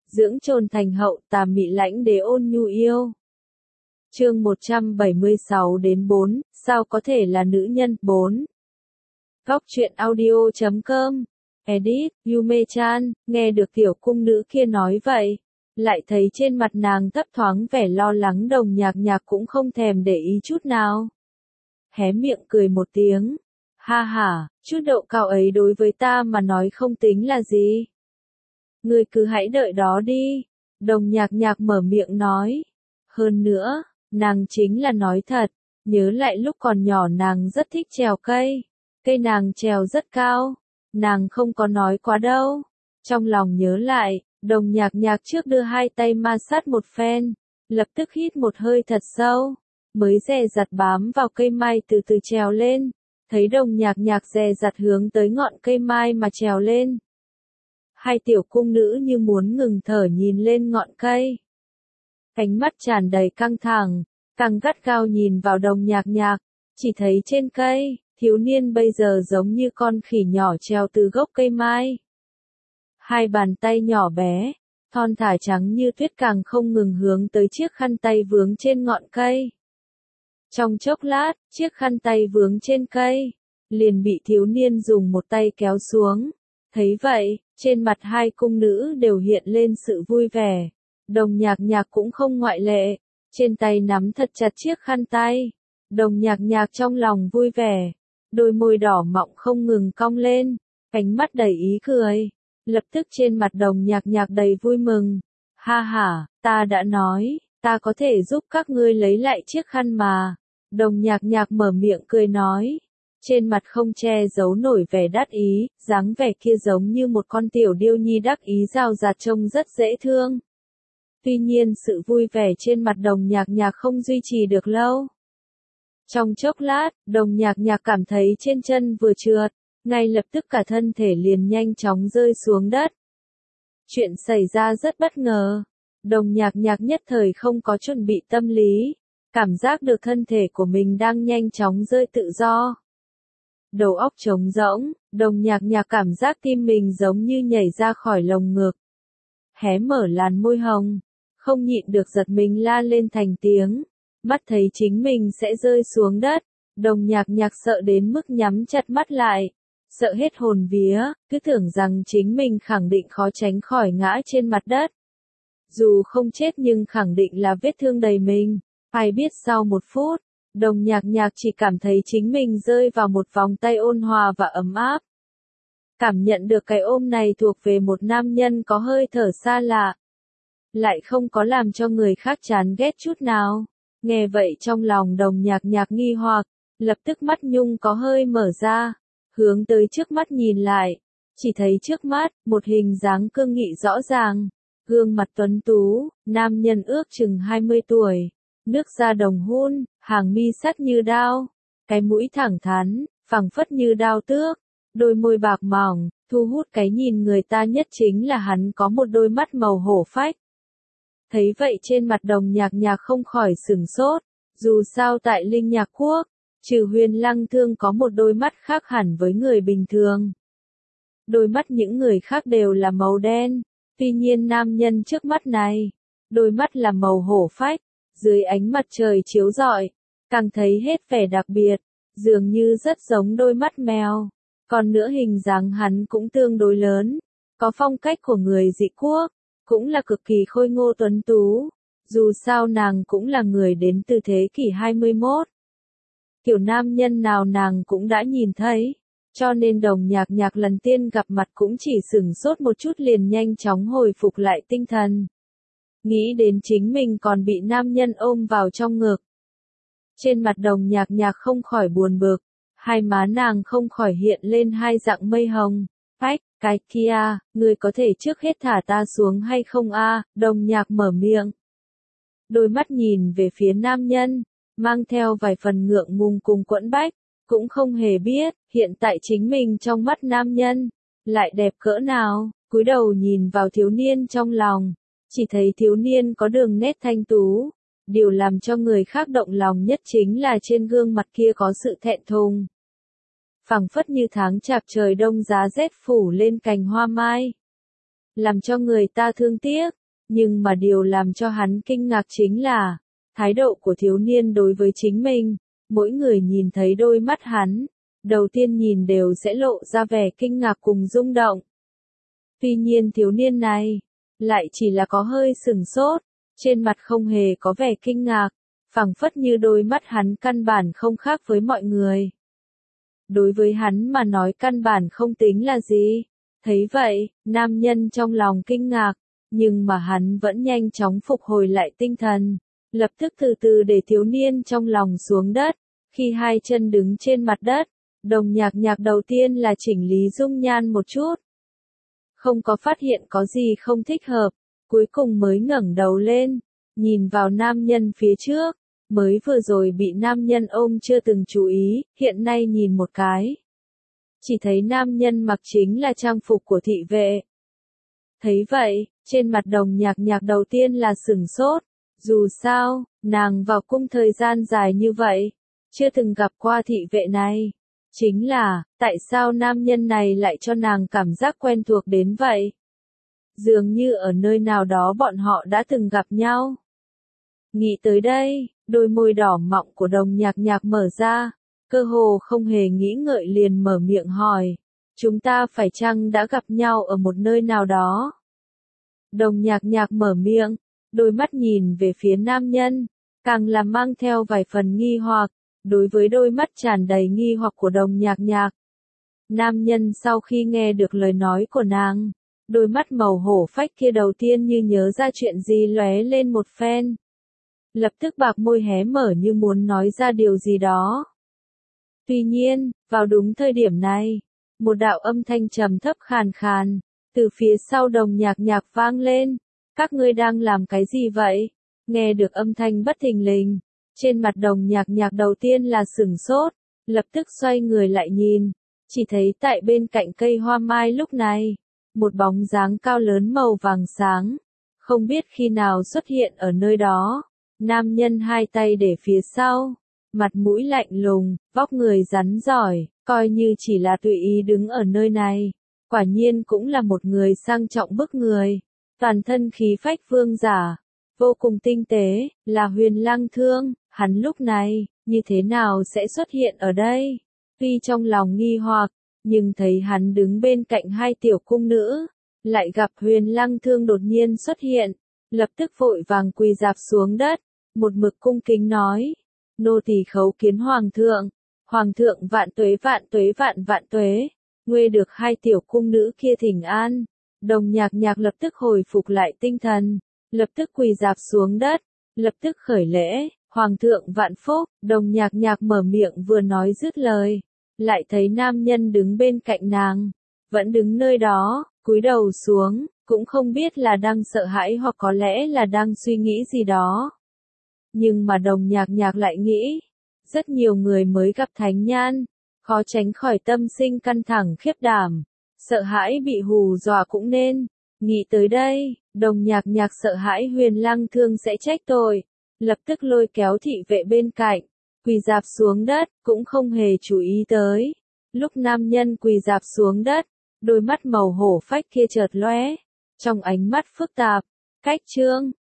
dưỡng chồn thành hậu, tà mị lãnh đế ôn nhu yêu. Chương 176-4, sao có thể là nữ nhân? 4. Góc truyện audio.com. Edit, Yume-chan, nghe được tiểu cung nữ kia nói vậy, lại thấy trên mặt nàng thấp thoáng vẻ lo lắng. Đồng Nhạc Nhạc cũng không thèm để ý chút nào. Hé miệng cười một tiếng. Ha ha, chút độ cao ấy đối với ta mà nói không tính là gì. Ngươi cứ hãy đợi đó đi. Đồng Nhạc Nhạc mở miệng nói. Hơn nữa, nàng chính là nói thật. Nhớ lại lúc còn nhỏ nàng rất thích trèo cây. Cây nàng trèo rất cao. Nàng không có nói quá đâu. Trong lòng nhớ lại, Đồng Nhạc Nhạc trước đưa hai tay ma sát một phen. Lập tức hít một hơi thật sâu. Mới dè dặt bám vào cây mai từ từ trèo lên. Thấy Đồng Nhạc Nhạc dè dặt hướng tới ngọn cây mai mà trèo lên. Hai tiểu cung nữ như muốn ngừng thở nhìn lên ngọn cây. Ánh mắt tràn đầy căng thẳng, càng gắt gao nhìn vào Đồng Nhạc Nhạc. Chỉ thấy trên cây, thiếu niên bây giờ giống như con khỉ nhỏ trèo từ gốc cây mai. Hai bàn tay nhỏ bé, thon thả trắng như tuyết càng không ngừng hướng tới chiếc khăn tay vướng trên ngọn cây. Trong chốc lát, chiếc khăn tay vướng trên cây, liền bị thiếu niên dùng một tay kéo xuống. Thấy vậy, trên mặt hai cung nữ đều hiện lên sự vui vẻ. Đồng Nhạc Nhạc cũng không ngoại lệ, trên tay nắm thật chặt chiếc khăn tay. Đồng Nhạc Nhạc trong lòng vui vẻ, đôi môi đỏ mọng không ngừng cong lên, ánh mắt đầy ý cười. Lập tức trên mặt Đồng Nhạc Nhạc đầy vui mừng. Ha ha, ta đã nói, ta có thể giúp các ngươi lấy lại chiếc khăn mà. Đồng Nhạc Nhạc mở miệng cười nói. Trên mặt không che giấu nổi vẻ đắc ý, dáng vẻ kia giống như một con tiểu điêu nhi đắc ý rào rạt trông rất dễ thương. Tuy nhiên sự vui vẻ trên mặt Đồng Nhạc Nhạc không duy trì được lâu. Trong chốc lát, Đồng Nhạc Nhạc cảm thấy trên chân vừa trượt, ngay lập tức cả thân thể liền nhanh chóng rơi xuống đất. Chuyện xảy ra rất bất ngờ. Đồng Nhạc Nhạc nhất thời không có chuẩn bị tâm lý, cảm giác được thân thể của mình đang nhanh chóng rơi tự do. Đầu óc trống rỗng, Đồng Nhạc Nhạc cảm giác tim mình giống như nhảy ra khỏi lồng ngực. Hé mở làn môi hồng, không nhịn được giật mình la lên thành tiếng. Mắt thấy chính mình sẽ rơi xuống đất, Đồng Nhạc Nhạc sợ đến mức nhắm chặt mắt lại. Sợ hết hồn vía, cứ tưởng rằng chính mình khẳng định khó tránh khỏi ngã trên mặt đất. Dù không chết nhưng khẳng định là vết thương đầy mình. Ai biết sau một phút, Đồng Nhạc Nhạc chỉ cảm thấy chính mình rơi vào một vòng tay ôn hòa và ấm áp. Cảm nhận được cái ôm này thuộc về một nam nhân có hơi thở xa lạ. Lại không có làm cho người khác chán ghét chút nào. Nghe vậy trong lòng Đồng Nhạc Nhạc nghi hoặc, lập tức mắt nhung có hơi mở ra. Hướng tới trước mắt nhìn lại, chỉ thấy trước mắt, một hình dáng cương nghị rõ ràng. Gương mặt tuấn tú, nam nhân ước chừng 20 tuổi. Nước da đồng hun, hàng mi sắc như đao. Cái mũi thẳng thắn, phẳng phất như đao tước. Đôi môi bạc mỏng, thu hút cái nhìn người ta nhất chính là hắn có một đôi mắt màu hổ phách. Thấy vậy trên mặt Đồng Nhạc Nhạc không khỏi sửng sốt. Dù sao tại Linh Nhạc Quốc, trừ Huyền Lăng Thương có một đôi mắt khác hẳn với người bình thường. Đôi mắt những người khác đều là màu đen. Tuy nhiên nam nhân trước mắt này, đôi mắt là màu hổ phách. Dưới ánh mặt trời chiếu rọi, càng thấy hết vẻ đặc biệt, dường như rất giống đôi mắt mèo. Còn nữa hình dáng hắn cũng tương đối lớn, có phong cách của người dị quốc, cũng là cực kỳ khôi ngô tuấn tú. Dù sao nàng cũng là người đến từ thế kỷ 21. Kiểu nam nhân nào nàng cũng đã nhìn thấy, cho nên Đồng Nhạc Nhạc lần tiên gặp mặt cũng chỉ sửng sốt một chút liền nhanh chóng hồi phục lại tinh thần. Nghĩ đến chính mình còn bị nam nhân ôm vào trong ngực. Trên mặt Đồng Nhạc Nhạc không khỏi buồn bực, hai má nàng không khỏi hiện lên hai dạng mây hồng. Phách, cái kia, ngươi có thể trước hết thả ta xuống hay không a? Đồng Nhạc mở miệng. Đôi mắt nhìn về phía nam nhân, mang theo vài phần ngượng ngùng cùng quẫn bách, cũng không hề biết, hiện tại chính mình trong mắt nam nhân, lại đẹp cỡ nào, cúi đầu nhìn vào thiếu niên trong lòng. Chỉ thấy thiếu niên có đường nét thanh tú. Điều làm cho người khác động lòng nhất chính là trên gương mặt kia có sự thẹn thùng. Phẳng phất như tháng chạp trời đông giá rét phủ lên cành hoa mai. làm cho người ta thương tiếc, nhưng mà điều làm cho hắn kinh ngạc chính là thái độ của thiếu niên đối với chính mình. Mỗi người nhìn thấy đôi mắt hắn, đầu tiên nhìn đều sẽ lộ ra vẻ kinh ngạc cùng rung động. Tuy nhiên thiếu niên này lại chỉ là có hơi sừng sốt, trên mặt không hề có vẻ kinh ngạc, phảng phất như đôi mắt hắn căn bản không khác với mọi người. Đối với hắn mà nói căn bản không tính là gì. Thấy vậy, nam nhân trong lòng kinh ngạc, nhưng mà hắn vẫn nhanh chóng phục hồi lại tinh thần, lập tức từ từ để thiếu niên trong lòng xuống đất. Khi hai chân đứng trên mặt đất, Đồng Nhạc Nhạc đầu tiên là chỉnh lý dung nhan một chút. Không có phát hiện có gì không thích hợp, cuối cùng mới ngẩng đầu lên, nhìn vào nam nhân phía trước, mới vừa rồi bị nam nhân ôm chưa từng chú ý, hiện nay nhìn một cái. Chỉ thấy nam nhân mặc chính là trang phục của thị vệ. Thấy vậy, trên mặt Đồng Nhạc Nhạc đầu tiên là sửng sốt, dù sao, nàng vào cung thời gian dài như vậy, chưa từng gặp qua thị vệ này. Chính là, tại sao nam nhân này lại cho nàng cảm giác quen thuộc đến vậy? Dường như ở nơi nào đó bọn họ đã từng gặp nhau. Nghĩ tới đây, đôi môi đỏ mọng của Đồng Nhạc Nhạc mở ra, cơ hồ không hề nghĩ ngợi liền mở miệng hỏi, chúng ta phải chăng đã gặp nhau ở một nơi nào đó? Đồng Nhạc Nhạc mở miệng, đôi mắt nhìn về phía nam nhân, càng là mang theo vài phần nghi hoặc. Đối với đôi mắt tràn đầy nghi hoặc của Đồng Nhạc Nhạc, nam nhân sau khi nghe được lời nói của nàng, đôi mắt màu hổ phách kia đầu tiên như nhớ ra chuyện gì lóe lên một phen. Lập tức bạc môi hé mở như muốn nói ra điều gì đó. Tuy nhiên, vào đúng thời điểm này, một đạo âm thanh trầm thấp khàn khàn, từ phía sau Đồng Nhạc Nhạc vang lên. Các ngươi đang làm cái gì vậy? Nghe được âm thanh bất thình lình, trên mặt Đồng Nhạc Nhạc đầu tiên là sửng sốt, lập tức xoay người lại nhìn, chỉ thấy tại bên cạnh cây hoa mai lúc này, một bóng dáng cao lớn màu vàng sáng, không biết khi nào xuất hiện ở nơi đó. Nam nhân hai tay để phía sau, mặt mũi lạnh lùng, vóc người rắn giỏi, coi như chỉ là tùy ý đứng ở nơi này, quả nhiên cũng là một người sang trọng bức người, toàn thân khí phách vương giả, vô cùng tinh tế, là Huyền Lăng Thương. Hắn lúc này, như thế nào sẽ xuất hiện ở đây? Tuy trong lòng nghi hoặc, nhưng thấy hắn đứng bên cạnh hai tiểu cung nữ, lại gặp Huyền Lăng Thương đột nhiên xuất hiện, lập tức vội vàng quỳ rạp xuống đất, một mực cung kính nói, nô tỳ khấu kiến hoàng thượng vạn tuế vạn tuế vạn vạn tuế, nguê được hai tiểu cung nữ kia thỉnh an. Đồng Nhạc Nhạc lập tức hồi phục lại tinh thần, lập tức quỳ rạp xuống đất, lập tức khởi lễ. Hoàng thượng vạn phúc. Đồng Nhạc Nhạc mở miệng vừa nói dứt lời, lại thấy nam nhân đứng bên cạnh nàng, vẫn đứng nơi đó, cúi đầu xuống, cũng không biết là đang sợ hãi hoặc có lẽ là đang suy nghĩ gì đó. Nhưng mà Đồng Nhạc Nhạc lại nghĩ, rất nhiều người mới gặp thánh nhan, khó tránh khỏi tâm sinh căng thẳng khiếp đảm, sợ hãi bị hù dọa cũng nên. Nghĩ tới đây, Đồng Nhạc Nhạc sợ hãi Huyền Lăng Thương sẽ trách tội, lập tức lôi kéo thị vệ bên cạnh, quỳ rạp xuống đất, cũng không hề chú ý tới. Lúc nam nhân quỳ rạp xuống đất, đôi mắt màu hổ phách kia chợt lóe, trong ánh mắt phức tạp, cách chương